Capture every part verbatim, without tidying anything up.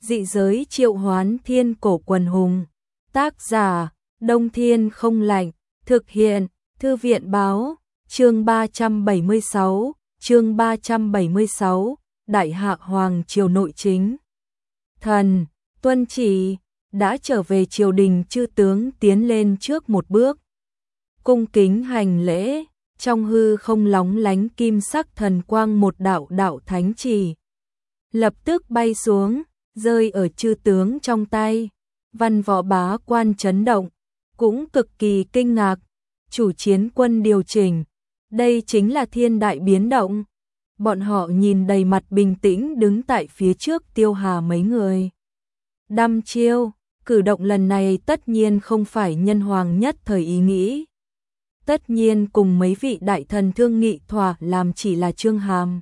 Dị giới triệu hoán thiên cổ quần hùng. Tác giả, Đông Thiên không lạnh. Thực hiện, Thư viện báo. Chương ba trăm bảy mươi sáu, chương ba trăm bảy mươi sáu, Đại Hạ Hoàng triều nội chính. Thần, tuân chỉ, đã trở về triều đình. Chư tướng tiến lên trước một bước, cung kính hành lễ. Trong hư không lóng lánh kim sắc thần quang, một đạo đạo thánh chỉ lập tức bay xuống, rơi ở chư tướng trong tay. Văn Võ Bá Quan chấn động, cũng cực kỳ kinh ngạc. Chủ chiến quân điều chỉnh, đây chính là thiên đại biến động. Bọn họ nhìn đầy mặt bình tĩnh đứng tại phía trước Tiêu Hà mấy người. Đăm chiêu, cử động lần này tất nhiên không phải nhân hoàng nhất thời ý nghĩ. Tất nhiên cùng mấy vị đại thần thương nghị thỏa làm chỉ là Trương Hàm,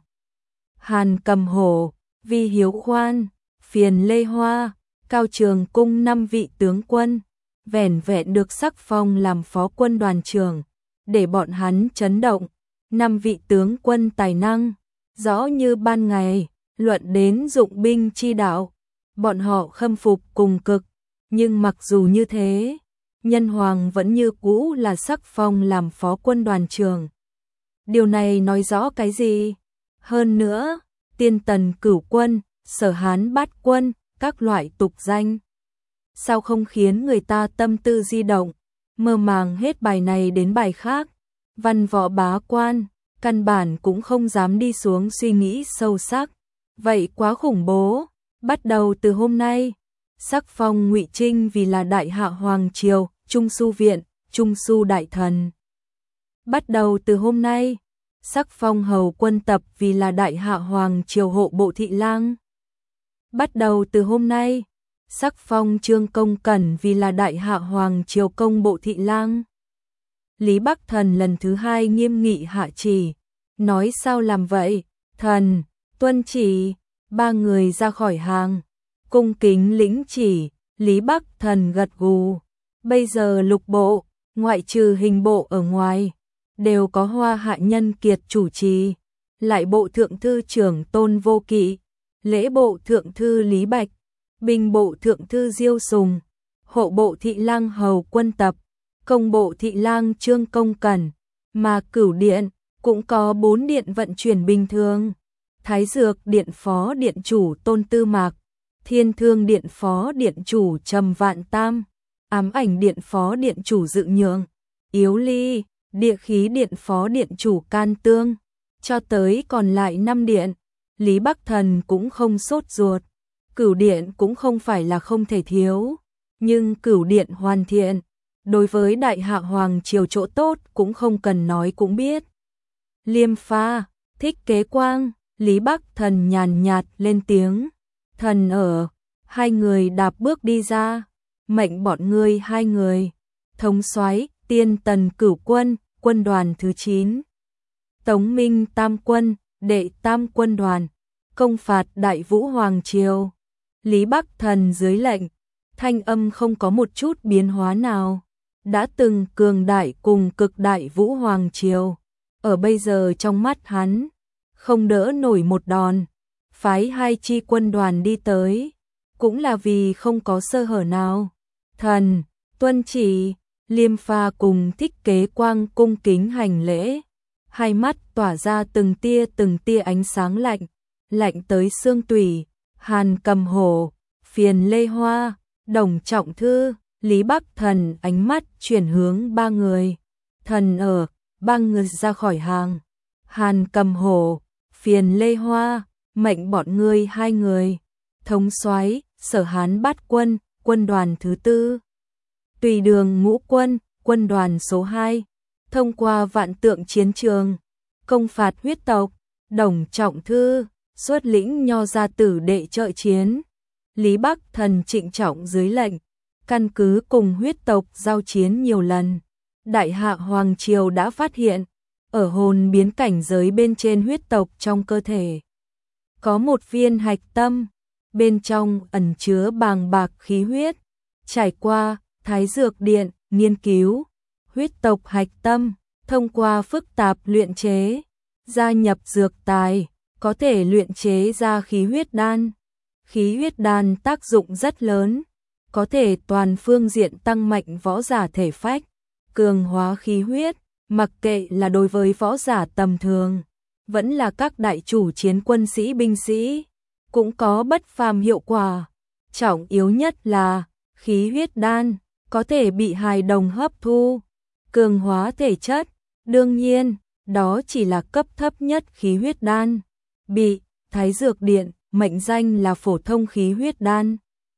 Hàn Cầm Hổ, Vi Hiếu Khoan, Phiền Lê Hoa, Cao Trường Cung năm vị tướng quân, vẻn vẹn được sắc phong làm phó quân đoàn trưởng, để bọn hắn chấn động. Năm vị tướng quân tài năng, rõ như ban ngày, luận đến dụng binh chi đạo, bọn họ khâm phục cùng cực. Nhưng mặc dù như thế, nhân hoàng vẫn như cũ là sắc phong làm phó quân đoàn trưởng. Điều này nói rõ cái gì? Hơn nữa, Tiên Tần Cửu Quân, Sở Hán Bát Quân, các loại tục danh, sao không khiến người ta tâm tư di động, mơ màng hết bài này đến bài khác. Văn Võ Bá Quan căn bản cũng không dám đi xuống suy nghĩ sâu sắc, vậy quá khủng bố. Bắt đầu từ hôm nay, sắc phong Ngụy Trinh vì là Đại Hạ Hoàng triều Trung Su Viện, Trung Su Đại Thần. Bắt đầu từ hôm nay, sắc phong Hầu Quân Tập vì là Đại Hạ Hoàng triều Hộ Bộ Thị Lang. Bắt đầu từ hôm nay, sắc phong Trương Công Cẩn vì là Đại Hạ Hoàng triều Công Bộ Thị Lang. Lý Bắc Thần lần thứ hai nghiêm nghị hạ chỉ, nói sao làm vậy? Thần, tuân chỉ. Ba người ra khỏi hàng, cung kính lĩnh chỉ. Lý Bắc Thần gật gù. Bây giờ lục bộ, ngoại trừ hình bộ ở ngoài, đều có Hoa Hạ Nhân Kiệt chủ trì, lại bộ thượng thư trưởng Tôn Vô Kỵ, lễ bộ thượng thư Lý Bạch, binh bộ thượng thư Diêu Sùng, hộ bộ thị lang Hầu Quân Tập, công bộ thị lang Trương Công Cẩn, mà Cửu Điện cũng có bốn điện vận chuyển bình thường. Thái Dược Điện phó điện chủ Tôn Tư Mạc, Thiên Thương Điện phó điện chủ Trầm Vạn Tam, Ám Ảnh Điện phó điện chủ Dự Nhượng, Yếu Ly, Địa Khí Điện phó điện chủ Can Tương, cho tới còn lại năm điện. Lý Bắc Thần cũng không sốt ruột. Cửu Điện cũng không phải là không thể thiếu, nhưng Cửu Điện hoàn thiện, đối với Đại Hạ Hoàng triều chỗ tốt cũng không cần nói cũng biết. Liêm Pha, Thích Kế Quang, Lý Bắc Thần nhàn nhạt lên tiếng. Thần ở. Hai người đạp bước đi ra, mệnh bọn ngươi hai người thống soái Tiên Tần Cửu Quân, quân đoàn thứ chín, Tống Minh Tam Quân, đệ tam quân đoàn, công phạt Đại Vũ Hoàng triều. Lý Bắc Thần dưới lệnh, thanh âm không có một chút biến hóa nào. Đã từng cường đại cùng cực Đại Vũ Hoàng triều, ở bây giờ trong mắt hắn không đỡ nổi một đòn. Phái hai chi quân đoàn đi tới, cũng là vì không có sơ hở nào. Thần, tuân chỉ. Liêm Pha cùng Thích Kế Quang cung kính hành lễ, hai mắt tỏa ra từng tia từng tia ánh sáng lạnh, lạnh tới xương tủy. Hàn Cầm Hổ, Phiền Lê Hoa, Đồng Trọng Thư, Lý Bắc Thần ánh mắt chuyển hướng ba người. Thần ở. Ba người ra khỏi hàng. Hàn Cầm Hổ, Phiền Lê Hoa, mệnh bọn ngươi hai người thống soái Sở Hán Bát Quân, quân đoàn thứ tư, Tùy Đường Ngũ Quân, quân đoàn số hai, thông qua vạn tượng chiến trường, công phạt huyết tộc. Đồng Trọng Thư, xuất lĩnh Nho gia tử đệ trợ chiến. Lý Bắc Thần trịnh trọng dưới lệnh, căn cứ cùng huyết tộc giao chiến nhiều lần, Đại Hạ Hoàng triều đã phát hiện, ở hồn biến cảnh giới bên trên huyết tộc trong cơ thể có một viên hạch tâm, bên trong ẩn chứa bàng bạc khí huyết. Trải qua Thái Dược Điện nghiên cứu, huyết tộc hạch tâm thông qua phức tạp luyện chế, gia nhập dược tài, có thể luyện chế ra khí huyết đan. Khí huyết đan tác dụng rất lớn, có thể toàn phương diện tăng mạnh võ giả thể phách, cường hóa khí huyết, mặc kệ là đối với võ giả tầm thường, vẫn là các đại chủ chiến quân sĩ binh sĩ, cũng có bất phàm hiệu quả. Trọng yếu nhất là khí huyết đan có thể bị hài đồng hấp thu, cường hóa thể chất. Đương nhiên, đó chỉ là cấp thấp nhất khí huyết đan. Bị Thái Dược Điện mệnh danh là phổ thông khí huyết đan.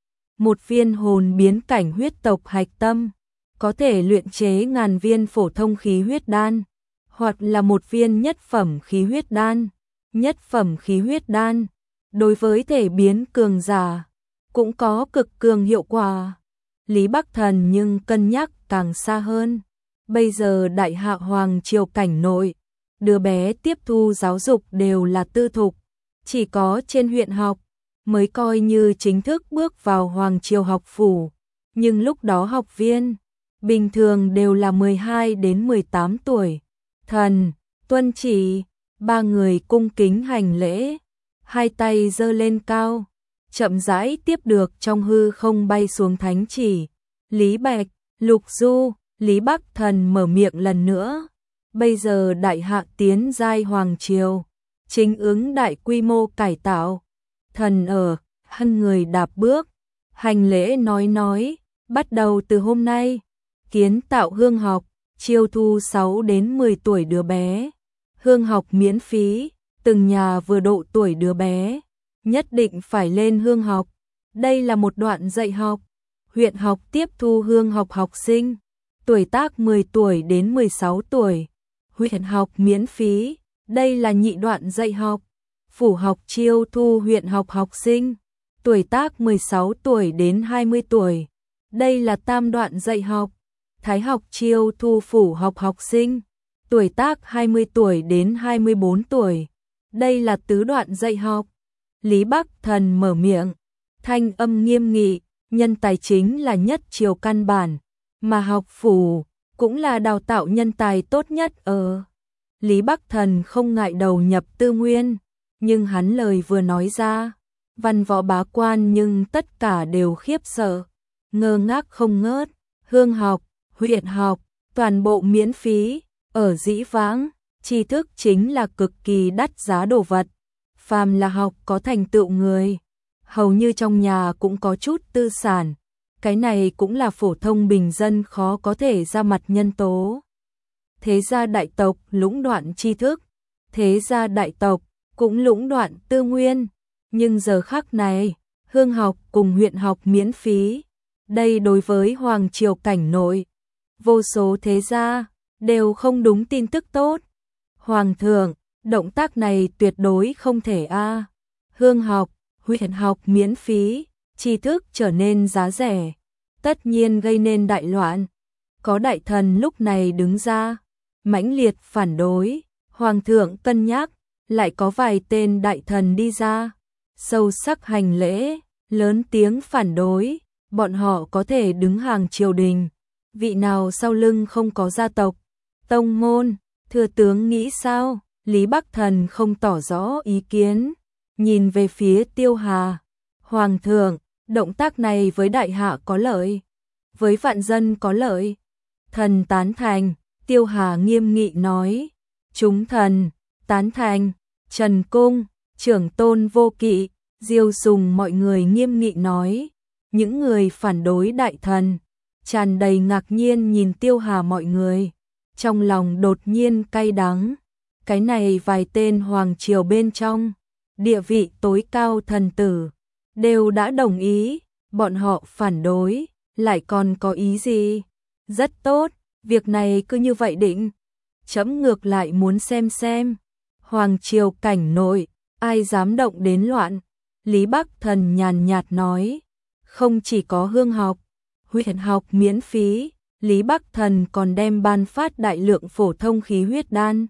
Một viên hồn biến cảnh huyết tộc hạch tâm có thể luyện chế ngàn viên phổ thông khí huyết đan, hoặc là một viên nhất phẩm khí huyết đan. Nhất phẩm khí huyết đan đối với thể biến cường giả cũng có cực cường hiệu quả. Lý Bắc Thần nhưng cân nhắc càng xa hơn. Bây giờ đại hạ hoàng triều cảnh nội, đứa bé tiếp thu giáo dục đều là tư thục, chỉ có trên huyện học mới coi như chính thức bước vào hoàng triều học phủ, nhưng lúc đó học viên bình thường đều là mười hai đến mười tám tuổi. Thần, tuân chỉ, ba người cung kính hành lễ, hai tay giơ lên cao, chậm rãi tiếp được trong hư không bay xuống thánh chỉ. Lý Bạch, Lục Du, Lý Bắc Thần mở miệng lần nữa. Bây giờ đại hạ tiến giai hoàng triều, chính ứng đại quy mô cải tạo. Thần ở, hân người đạp bước, hành lễ nói nói, bắt đầu từ hôm nay, kiến tạo hương học, chiêu thu sáu đến mười tuổi đứa bé. Hương học miễn phí, từng nhà vừa độ tuổi đứa bé, nhất định phải lên hương học. Đây là một đoạn dạy học. Huyện học tiếp thu hương học học sinh, tuổi tác mười tuổi đến mười sáu tuổi. Huyện học miễn phí, đây là nhị đoạn dạy học. Phủ học chiêu thu huyện học học sinh, tuổi tác mười sáu tuổi đến hai mươi tuổi. Đây là tam đoạn dạy học. Thái học chiêu thu phủ học học sinh, tuổi tác hai mươi tuổi đến hai mươi bốn tuổi. Đây là tứ đoạn dạy học. Lý Bắc Thần mở miệng, thanh âm nghiêm nghị, nhân tài chính là nhất triều căn bản, mà học phủ cũng là đào tạo nhân tài tốt nhất ở. Lý Bắc Thần không ngại đầu nhập tư nguyên, nhưng hắn lời vừa nói ra, văn võ bá quan nhưng tất cả đều khiếp sợ, ngơ ngác không ngớt. Hương học, huyện học, toàn bộ miễn phí. Ở dĩ vãng, tri thức chính là cực kỳ đắt giá đồ vật. Phàm là học có thành tựu người, hầu như trong nhà cũng có chút tư sản. Cái này cũng là phổ thông bình dân khó có thể ra mặt nhân tố. Thế gia đại tộc lũng đoạn tri thức, thế gia đại tộc cũng lũng đoạn tư nguyên. Nhưng giờ khắc này, hương học cùng huyện học miễn phí. Đây đối với hoàng triều cảnh nội, vô số thế gia đều không đúng tin tức tốt. Hoàng thượng, động tác này tuyệt đối không thể a. Hương học, huyện học miễn phí, tri thức trở nên giá rẻ, tất nhiên gây nên đại loạn. Có đại thần lúc này đứng ra, mãnh liệt phản đối. Hoàng thượng cân nhắc, lại có vài tên đại thần đi ra, sâu sắc hành lễ, lớn tiếng phản đối. Bọn họ có thể đứng hàng triều đình, vị nào sau lưng không có gia tộc, tông môn. Thừa tướng nghĩ sao? Lý Bắc Thần không tỏ rõ ý kiến, nhìn về phía Tiêu Hà. Hoàng thượng, động tác này với đại hạ có lợi, với vạn dân có lợi. Thần tán thành. Tiêu Hà nghiêm nghị nói. Chúng thần tán thành. Trần Cung, Trưởng Tôn Vô Kỵ, Diêu Sùng mọi người nghiêm nghị nói. Những người phản đối đại thần tràn đầy ngạc nhiên nhìn Tiêu Hà mọi người, trong lòng đột nhiên cay đắng. Cái này vài tên hoàng triều bên trong, địa vị tối cao thần tử, đều đã đồng ý, bọn họ phản đối, lại còn có ý gì? Rất tốt, việc này cứ như vậy định. Chấm ngược lại muốn xem xem, hoàng triều cảnh nội, ai dám động đến loạn. Lý Bắc Thần nhàn nhạt nói, không chỉ có hương học, huyện học miễn phí, Lý Bắc Thần còn đem ban phát đại lượng phổ thông khí huyết đan.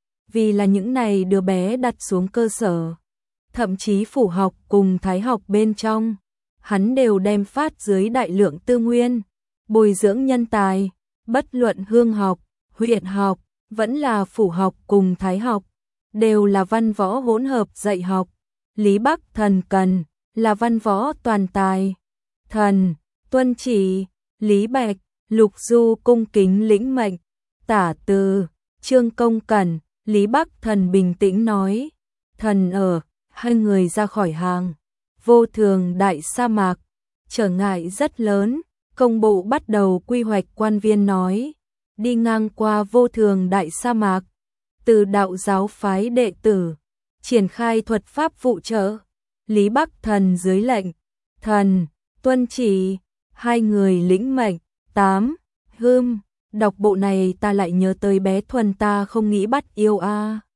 Vì là những này đứa bé đặt xuống cơ sở, thậm chí phủ học cùng thái học bên trong, hắn đều đem phát dưới đại lượng tư nguyên, bồi dưỡng nhân tài. Bất luận hương học, huyện học, vẫn là phủ học cùng thái học, đều là văn võ hỗn hợp dạy học. Lý Bắc Thần cần là văn võ toàn tài. Thần, tuân chỉ. Lý Bạch, Lục Du cung kính lĩnh mệnh. Tả từ, Trương Công Cẩn. Lý Bắc Thần bình tĩnh nói. Thần ở, hai người ra khỏi hàng. Vô Thường đại sa mạc, trở ngại rất lớn. Công bộ bắt đầu quy hoạch. Quan viên nói, đi ngang qua Vô Thường đại sa mạc, từ đạo giáo phái đệ tử triển khai thuật pháp phụ trợ. Lý Bắc Thần dưới lệnh. Thần, tuân chỉ. Hai người lĩnh mệnh. Tám. Hưm, đọc bộ này ta lại nhớ tới bé Thuần, ta không nghĩ bắt yêu a.